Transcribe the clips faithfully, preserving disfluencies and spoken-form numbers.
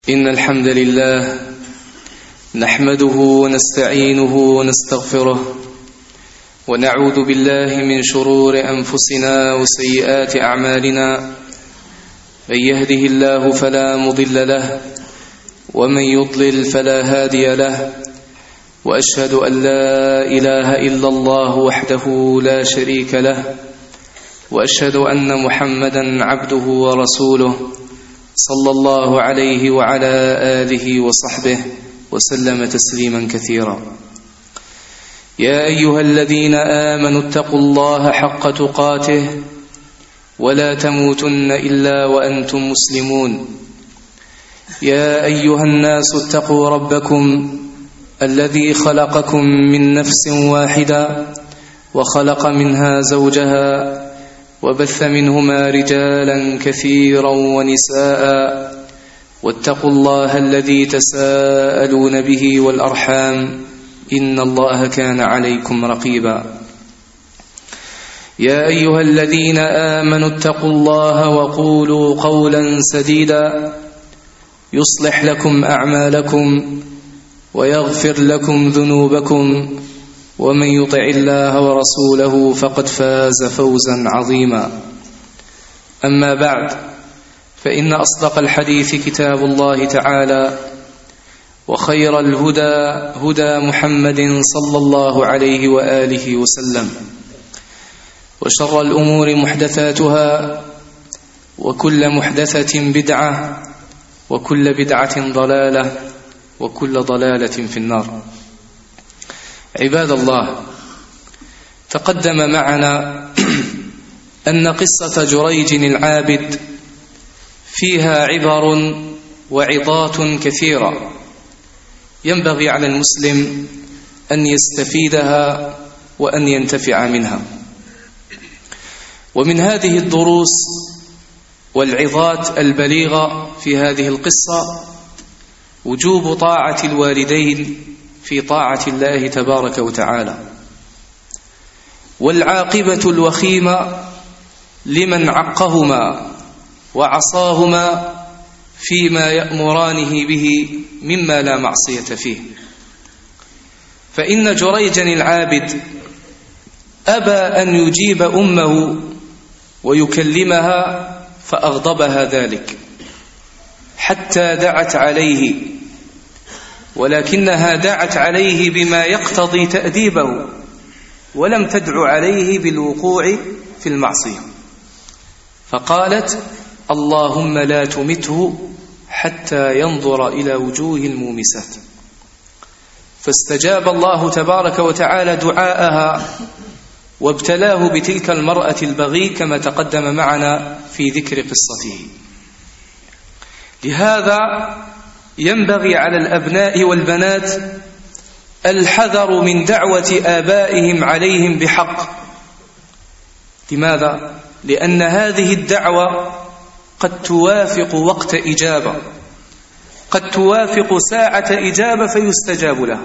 إن الحمد لله نحمده ونستعينه ونستغفره ونعوذ بالله من شرور أنفسنا وسيئات أعمالنا. من يهده الله فلا مضل له ومن يضلل فلا هادي له، وأشهد أن لا إله إلا الله وحده لا شريك له، وأشهد أن محمدا عبده ورسوله صلى الله عليه وعلى آله وصحبه وسلم تسليما كثيرا. يا أيها الذين آمنوا اتقوا الله حق تقاته ولا تموتن إلا وأنتم مسلمون. يا أيها الناس اتقوا ربكم الذي خلقكم من نفس واحدة وخلق منها زوجها وبث منهما رجالا كثيرا ونساء، واتقوا الله الذي تساءلون به والأرحام إن الله كان عليكم رقيبا. يا أيها الذين آمنوا اتقوا الله وقولوا قولا سديدا يصلح لكم أعمالكم ويغفر لكم ذنوبكم، ومن يطع الله ورسوله فقد فاز فوزا عظيما. أما بعد، فإن أصدق الحديث كتاب الله تعالى، وخير الهدى هدى محمد صلى الله عليه وآله وسلم، وشر الأمور محدثاتها، وكل محدثة بدعة، وكل بدعة ضلالة، وكل ضلالة في النار. عباد الله، تقدم معنا أن قصة جريج العابد فيها عبر وعظات كثيرة ينبغي على المسلم أن يستفيدها وأن ينتفع منها. ومن هذه الدروس والعظات البليغة في هذه القصة وجوب طاعة الوالدين في طاعة الله تبارك وتعالى، والعاقبة الوخيمة لمن عقهما وعصاهما فيما يأمرانه به مما لا معصية فيه. فإن جريجا العابد أبى أن يجيب أمه ويكلمها فأغضبها ذلك حتى دعت عليه، ولكنها دعت عليه بما يقتضي تأديبه، ولم تدع عليه بالوقوع في المعصية، فقالت: اللهم لا تمته حتى ينظر إلى وجوه المومسات. فاستجاب الله تبارك وتعالى دعاءها وابتلاه بتلك المرأة البغي كما تقدم معنا في ذكر قصته. لهذا ينبغي على الأبناء والبنات الحذر من دعوة آبائهم عليهم بحق. لماذا؟ لأن هذه الدعوة قد توافق وقت إجابة، قد توافق ساعة إجابة فيستجاب لها.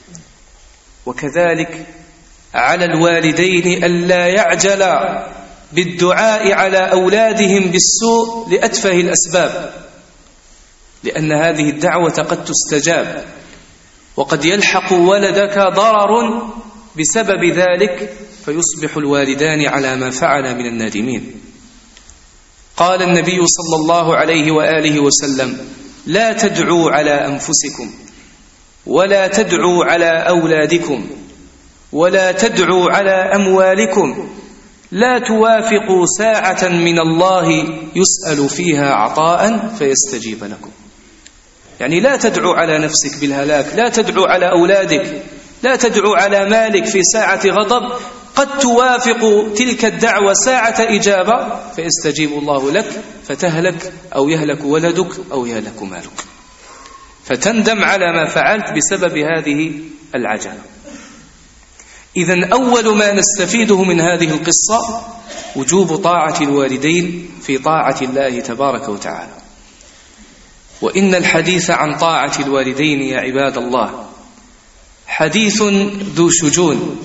وكذلك على الوالدين ألا يعجلا بالدعاء على أولادهم بالسوء لأتفه الأسباب، لأن هذه الدعوة قد تستجاب، وقد يلحق ولدك ضرر بسبب ذلك فيصبح الوالدان على ما فعل من النادمين. قال النبي صلى الله عليه وآله وسلم: لا تدعوا على أنفسكم، ولا تدعوا على أولادكم، ولا تدعوا على أموالكم، لا توافقوا ساعة من الله يسأل فيها عطاء فيستجيب لكم. يعني لا تدعو على نفسك بالهلاك، لا تدعو على أولادك، لا تدعو على مالك في ساعة غضب، قد توافق تلك الدعوة ساعة إجابة فيستجيب الله لك فتهلك، أو يهلك ولدك، أو يهلك مالك، فتندم على ما فعلت بسبب هذه العجلة. إذن أول ما نستفيده من هذه القصة وجوب طاعة الوالدين في طاعة الله تبارك وتعالى. وإن الحديث عن طاعة الوالدين يا عباد الله حديث ذو شجون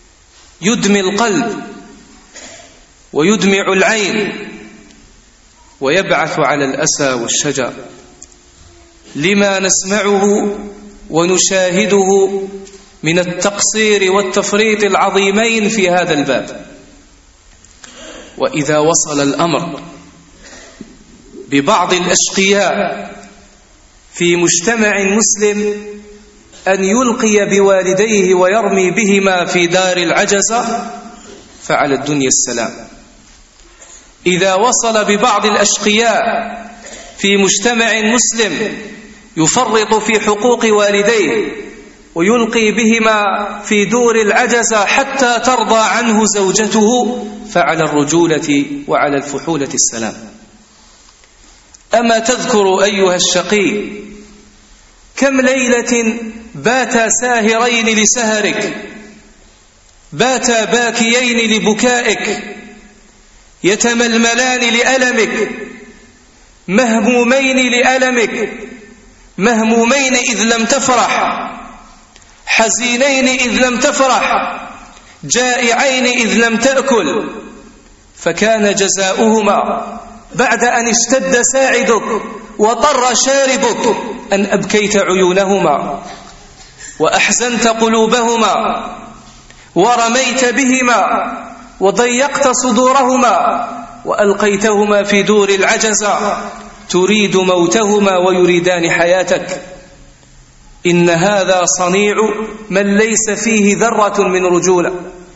يدمي القلب ويدمع العين ويبعث على الأسى والشجا، لما نسمعه ونشاهده من التقصير والتفريط العظيمين في هذا الباب. وإذا وصل الأمر ببعض الأشقياء في مجتمع مسلم أن يلقي بوالديه ويرمي بهما في دار العجزة، فعلى الدنيا السلام. إذا وصل ببعض الأشقياء في مجتمع مسلم يفرط في حقوق والديه ويلقي بهما في دور العجزة حتى ترضى عنه زوجته، فعلى الرجولة وعلى الفحولة السلام. أما تذكر أيها الشقي كم ليلة باتا ساهرين لسهرك، باتا باكيين لبكائك، يتململان لألمك، مهمومين لألمك، مهمومين إذ لم تفرح، حزينين إذ لم تفرح، جائعين إذ لم تأكل. فكان جزاؤهما بعد أن اشتد ساعدك وطر شاربك أن أبكيت عيونهما وأحزنت قلوبهما ورميت بهما وضيقت صدورهما وألقيتهما في دور العجزة، تريد موتهما ويريدان حياتك. إن هذا صنيع من ليس فيه ذرة من رجولة،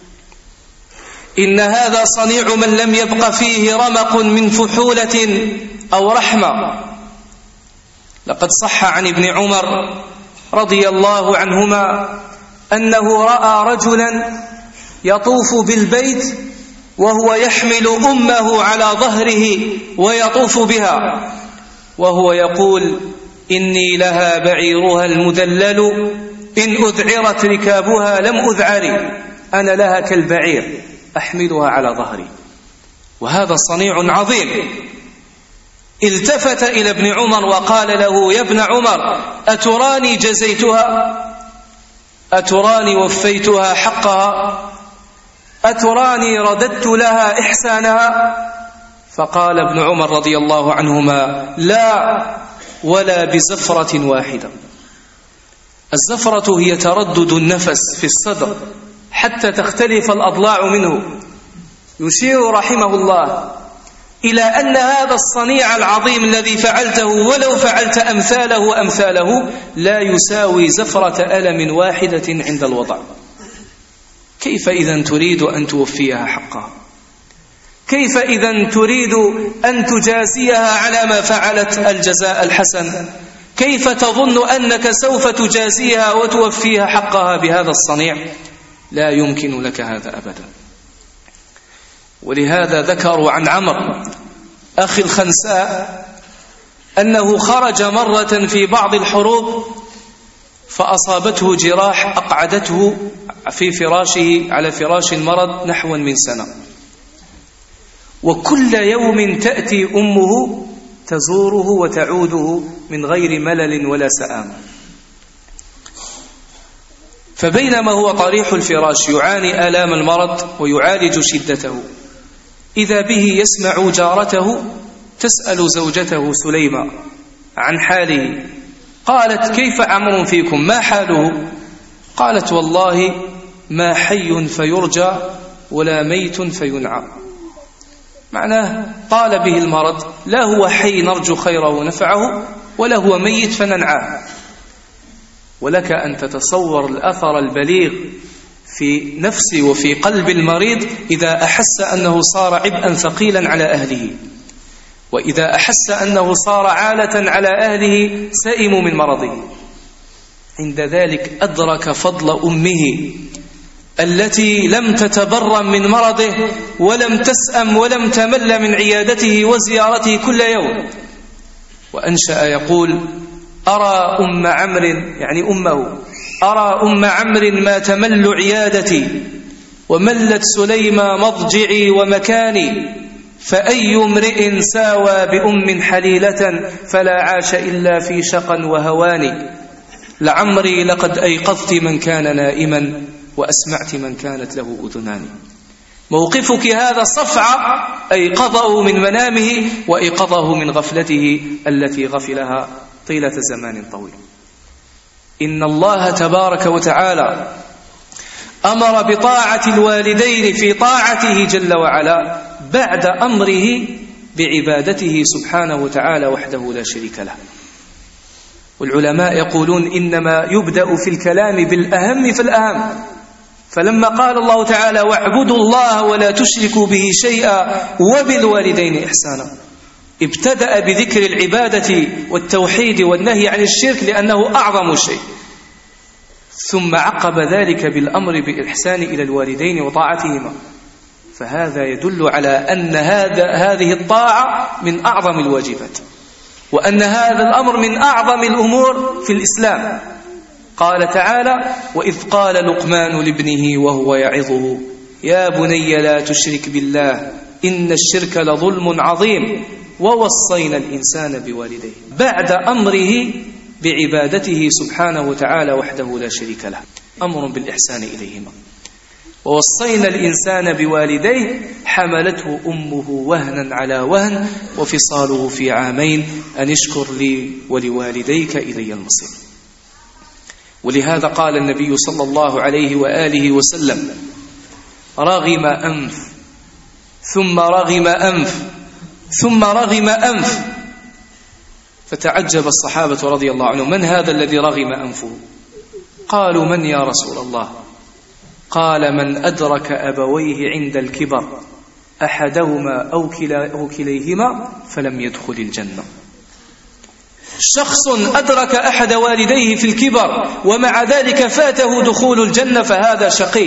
إن هذا صنيع من لم يبق فيه رمق من فحولة أو رحمة. لقد صح عن ابن عمر رضي الله عنهما أنه رأى رجلا يطوف بالبيت وهو يحمل أمه على ظهره ويطوف بها، وهو يقول: إني لها بعيرها المدلل، إن أذعرت ركابها لم أذعري، أنا لها كالبعير أحملها على ظهري. وهذا صنيع عظيم. التفت إلى ابن عمر وقال له: يا ابن عمر، أتراني جزيتها؟ أتراني وفيتها حقها؟ أتراني رددت لها إحسانها؟ فقال ابن عمر رضي الله عنهما: لا، ولا بزفرة واحدة. الزفرة هي تردد النفس في الصدر حتى تختلف الأضلاع منه. يشير رحمه الله إلى أن هذا الصنيع العظيم الذي فعلته ولو فعلت أمثاله أمثاله لا يساوي زفرة ألم واحدة عند الوضع. كيف إذن تريد أن توفيها حقها؟ كيف إذن تريد أن تجازيها على ما فعلت الجزاء الحسن؟ كيف تظن أنك سوف تجازيها وتوفيها حقها بهذا الصنيع؟ لا يمكن لك هذا أبدا. ولهذا ذكروا عن عمرو أخي الخنساء أنه خرج مرة في بعض الحروب فأصابته جراح أقعدته في فراشه على فراش المرض نحو من سنة، وكل يوم تأتي أمه تزوره وتعوده من غير ملل ولا سآم. فبينما هو طريح الفراش يعاني آلام المرض ويعالج شدته، إذا به يسمع جارته تسأل زوجته سليمة عن حاله. قالت: كيف عمرو فيكم؟ ما حاله؟ قالت: والله ما حي فيرجى ولا ميت فينعى. معناه طال به المرض، لا هو حي نرجو خيره ونفعه ولا هو ميت فننعاه. ولك أن تتصور الأثر البليغ في نفس وفي قلب المريض إذا أحس أنه صار عبئا ثقيلا على أهله، وإذا أحس أنه صار عالة على أهله سئموا من مرضه. عند ذلك أدرك فضل أمه التي لم تتبرم من مرضه ولم تسأم ولم تمل من عيادته وزيارته كل يوم. وأنشأ يقول: أرى أم عمرو، يعني أمه، أرى أم عمرو ما تمل عيادتي وملت سليمة مضجعي ومكاني، فأي امرئ ساوى بأم حليلة فلا عاش إلا في شقا وهوان. لعمري لقد أيقظت من كان نائما وأسمعت من كانت له أذنان. موقفك هذا صفعة أيقظه من منامه وأيقظه من غفلته التي غفلها طيلة زمان طويل. إن الله تبارك وتعالى أمر بطاعة الوالدين في طاعته جل وعلا بعد أمره بعبادته سبحانه وتعالى وحده لا شريك له. والعلماء يقولون إنما يبدأ في الكلام بالأهم فالأهم، فلما قال الله تعالى واعبدوا الله ولا تشركوا به شيئا وبالوالدين إحسانا، ابتدأ بذكر العبادة والتوحيد والنهي عن الشرك لأنه أعظم شيء، ثم عقب ذلك بالأمر بالإحسان إلى الوالدين وطاعتهما، فهذا يدل على أن هذا هذه الطاعة من أعظم الواجبات، وأن هذا الأمر من أعظم الأمور في الإسلام. قال تعالى وإذ قال لقمان لابنه وهو يعظه يا بني لا تشرك بالله إن الشرك لظلم عظيم ووصينا الإنسان بوالديه، بعد أمره بعبادته سبحانه وتعالى وحده لا شريك له، أمر بالإحسان إليهما. ووصينا الإنسان بوالديه حملته أمه وهنا على وهن وفصاله في عامين أن اشكر لي ولوالديك إلي المصير. ولهذا قال النبي صلى الله عليه وآله وسلم رغم أنف ثم رغم أنف ثم رغم أنف، فتعجب الصحابة رضي الله عنهم من هذا الذي رغم أنفه؟ قالوا من يا رسول الله؟ قال من أدرك أبويه عند الكبر أحدهما أو كليهما فلم يدخل الجنة. شخص أدرك أحد والديه في الكبر ومع ذلك فاته دخول الجنة فهذا شقي،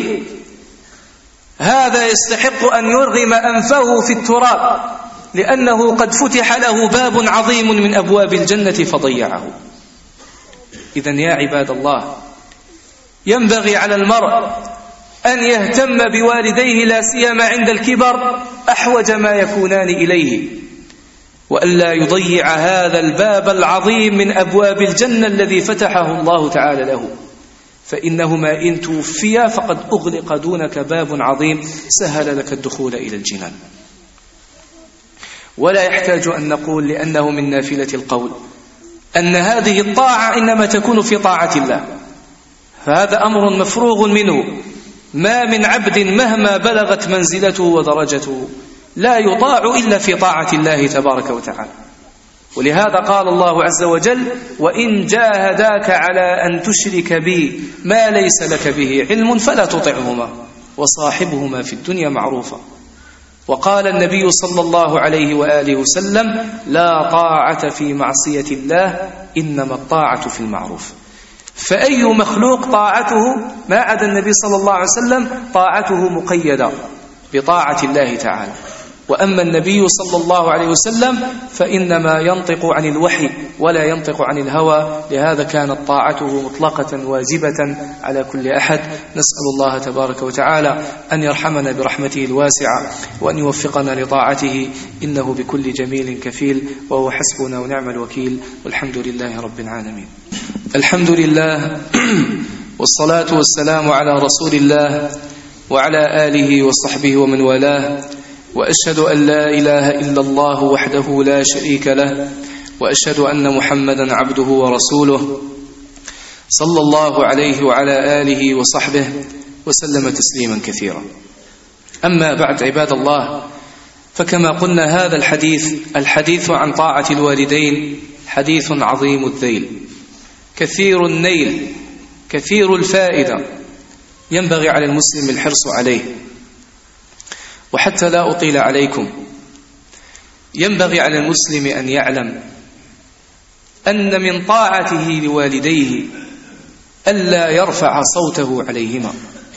هذا يستحق أن يرغم أنفه في التراب لأنه قد فتح له باب عظيم من أبواب الجنة فضيعه. إذن يا عباد الله ينبغي على المرء أن يهتم بوالديه لا سيما عند الكبر أحوج ما يكونان إليه، وألا يضيع هذا الباب العظيم من أبواب الجنة الذي فتحه الله تعالى له، فإنهما إن توفيا فقد أغلق دونك باب عظيم سهل لك الدخول إلى الجنان. ولا يحتاج أن نقول لأنه من نافلة القول أن هذه الطاعة إنما تكون في طاعة الله، فهذا أمر مفروغ منه. ما من عبد مهما بلغت منزلته ودرجته لا يطاع إلا في طاعة الله تبارك وتعالى. ولهذا قال الله عز وجل وإن جاهداك على أن تشرك بي ما ليس لك به علم فلا تطعهما وصاحبهما في الدنيا معروفا. وقال النبي صلى الله عليه وآله وسلم لا طاعة في معصية الله إنما الطاعة في المعروف. فأي مخلوق طاعته ما عدا النبي صلى الله عليه وسلم طاعته مقيدة بطاعة الله تعالى، وأما النبي صلى الله عليه وسلم فإنما ينطق عن الوحي ولا ينطق عن الهوى، لهذا كانت طاعته مطلقة واجبة على كل أحد. نسأل الله تبارك وتعالى أن يرحمنا برحمته الواسعة وأن يوفقنا لطاعته إنه بكل جميل كفيل وهو حسبنا ونعم الوكيل، والحمد لله رب العالمين. الحمد لله والصلاة والسلام على رسول الله وعلى آله وصحبه ومن والاه، وأشهد أن لا إله إلا الله وحده لا شريك له، وأشهد أن محمدا عبده ورسوله صلى الله عليه وعلى آله وصحبه وسلم تسليما كثيرا. أما بعد عباد الله، فكما قلنا هذا الحديث الحديث عن طاعة الوالدين حديث عظيم الذيل كثير النيل كثير الفائدة، ينبغي على المسلم الحرص عليه. وحتى لا أطيل عليكم، ينبغي على المسلم أن يعلم أن من طاعته لوالديه ألا يرفع صوته عليهما،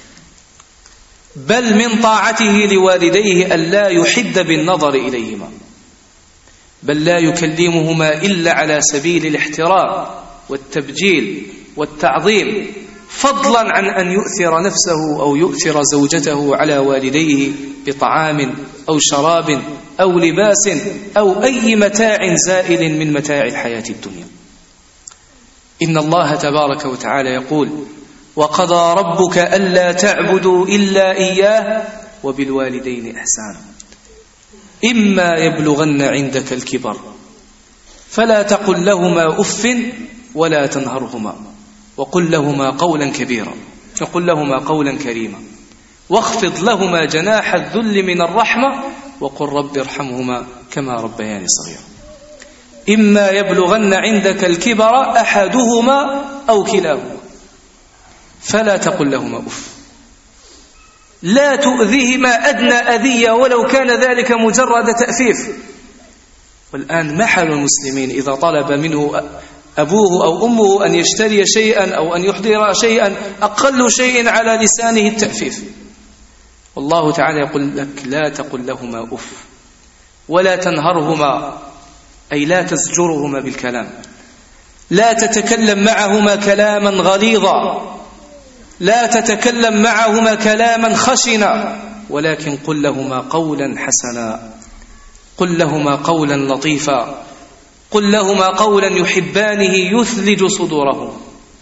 بل من طاعته لوالديه ألا يحد بالنظر إليهما، بل لا يكلمهما إلا على سبيل الاحترام والتبجيل والتعظيم، فضلا عن أن يؤثر نفسه أو يؤثر زوجته على والديه بطعام أو شراب أو لباس أو أي متاع زائل من متاع الحياة الدنيا. إن الله تبارك وتعالى يقول وقضى ربك ألا تعبدوا إلا إياه وبالوالدين إحسانا. إما يبلغن عندك الكبر فلا تقل لهما أف ولا تنهرهما وقل لهما قولا كبيرا وقل لهما قولا كريما واخفض لهما جناح الذل من الرحمة وقل رب ارحمهما كما ربياني صغيرا. إما يبلغن عندك الكبر أحدهما أو كلاهما فلا تقل لهما أف، لا تؤذيهما أدنى أذية ولو كان ذلك مجرد تأفيف. والآن محل المسلمين إذا طلب منه أبوه أو أمه أن يشتري شيئا أو أن يحضر شيئا أقل شيء على لسانه التأفيف. والله تعالى يقول لك لا تقل لهما أف ولا تنهرهما، أي لا تزجرهما بالكلام، لا تتكلم معهما كلاما غليظا، لا تتكلم معهما كلاما خشنا، ولكن قل لهما قولا حسنا، قل لهما قولا لطيفا، قل لهما قولا يحبانه يثلج صدورهما،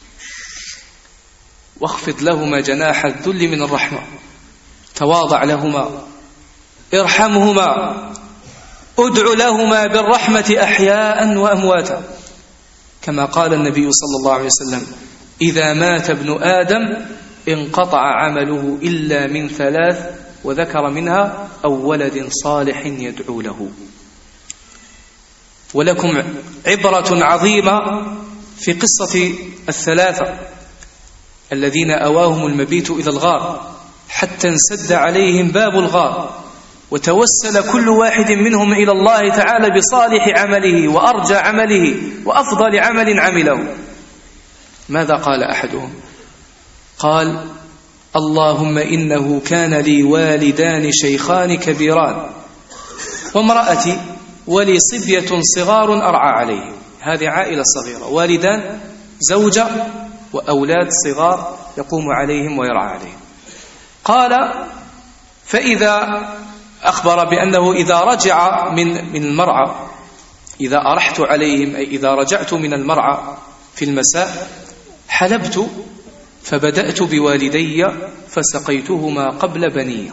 واخفض لهما جناح الذل من الرحمة، تواضع لهما، ارحمهما، ادع لهما بالرحمة أحياء وأمواتا، كما قال النبي صلى الله عليه وسلم إذا مات ابن آدم انقطع عمله إلا من ثلاث، وذكر منها أو ولد صالح يدعو له. ولكم عبرة عظيمة في قصة الثلاثة الذين أواهم المبيت إلى الغار حتى انسد عليهم باب الغار، وتوسل كل واحد منهم إلى الله تعالى بصالح عمله وأرجى عمله وأفضل عمل عمله. ماذا قال أحدهم؟ قال اللهم إنه كان لي والدان شيخان كبيران وامرأتي ولي صبية صغار أرعى عليه. هذه عائلة صغيرة، والدان، زوجة، وأولاد صغار يقوم عليهم ويرعى عليهم. قال فإذا أخبر بأنه إذا رجع من من المرعى، إذا أرحت عليهم أي إذا رجعت من المرعى في المساء حلبت فبدأت بوالدي فسقيتهما قبل بني.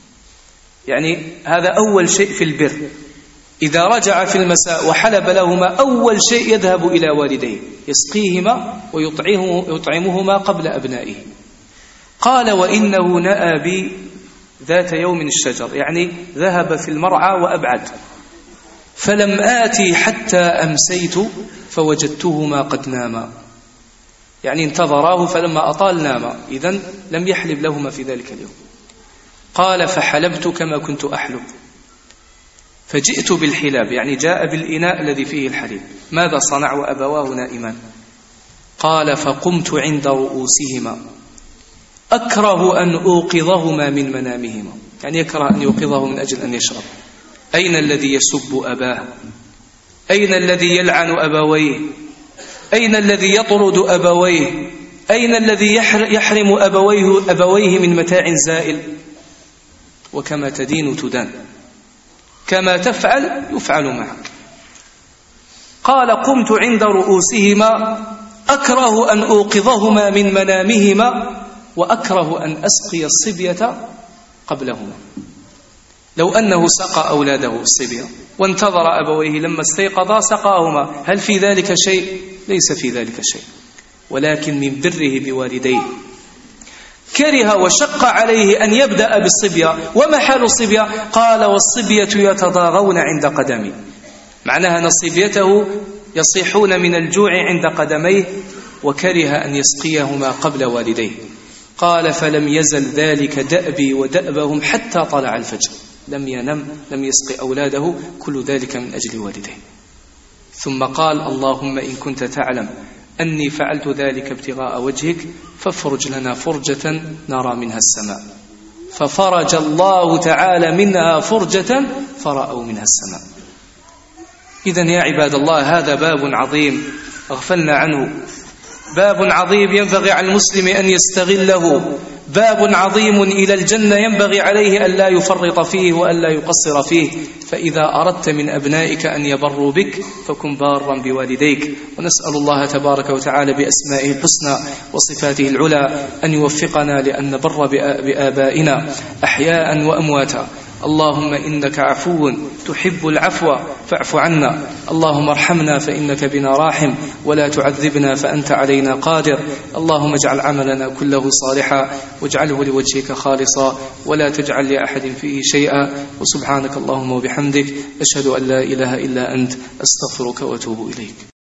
يعني هذا أول شيء في البر، إذا رجع في المساء وحلب لهما أول شيء يذهب إلى والديه يسقيهما ويطعمهما قبل أبنائه. قال وإنه نأى بي ذات يوم الشجر، يعني ذهب في المرعى وأبعد، فلم آتي حتى أمسيت فوجدتهما قد ناما، يعني انتظراه فلما أطال ناما، إذن لم يحلب لهما في ذلك اليوم. قال فحلبت كما كنت أحلب فجئت بالحلاب، يعني جاء بالإناء الذي فيه الحليب. ماذا صنع وأبواه نائمان؟ قال فقمت عند رؤوسهما أكره أن أوقظهما من منامهما، يعني يكره أن يوقظه من أجل أن يشرب. أين الذي يسب أباه؟ أين الذي يلعن أبويه؟ أين الذي يطرد أبويه؟ أين الذي يحرم أبويه, أبويه من متاع زائل؟ وكما تدين تدان، كما تفعل يفعل معك. قال قمت عند رؤوسهما أكره أن أوقظهما من منامهما وأكره أن أسقي الصبية قبلهما. لو أنه سقى أولاده الصبية وانتظر أبويه لما استيقظا سقاهما، هل في ذلك شيء؟ ليس في ذلك شيء، ولكن من بره بوالديه كره وشق عليه أن يبدأ بالصبية. وما حال الصبية؟ قال والصبية يتضاغون عند قدمي، معناها أن صبيته يصيحون من الجوع عند قدميه، وكره أن يسقيهما قبل والديه. قال فلم يزل ذلك دأبي ودأبهم حتى طلع الفجر، لم ينم، لم يسقي أولاده، كل ذلك من أجل والديه. ثم قال اللهم إن كنت تعلم أني فعلت ذلك ابتغاء وجهك فافرج لنا فرجة نرى منها السماء. ففرج الله تعالى منها فرجة فرأوا منها السماء. إذن يا عباد الله هذا باب عظيم أغفلنا عنه، باب عظيم ينبغي على المسلم أن يستغله، باب عظيم إلى الجنة ينبغي عليه أن لا يفرط فيه وأن لا يقصر فيه. فإذا أردت من أبنائك أن يبروا بك فكن بارا بوالديك. ونسأل الله تبارك وتعالى بأسمائه الحسنى وصفاته العلى أن يوفقنا لأن نبر بآبائنا أحياء وأمواتا. اللهم إنك عفو تحب العفو فاعف عنا. اللهم ارحمنا فإنك بنا راحم، ولا تعذبنا فأنت علينا قادر. اللهم اجعل عملنا كله صالحا واجعله لوجهك خالصا ولا تجعل لأحد فيه شيئا. وسبحانك اللهم وبحمدك أشهد أن لا إله إلا أنت أستغفرك وأتوب إليك.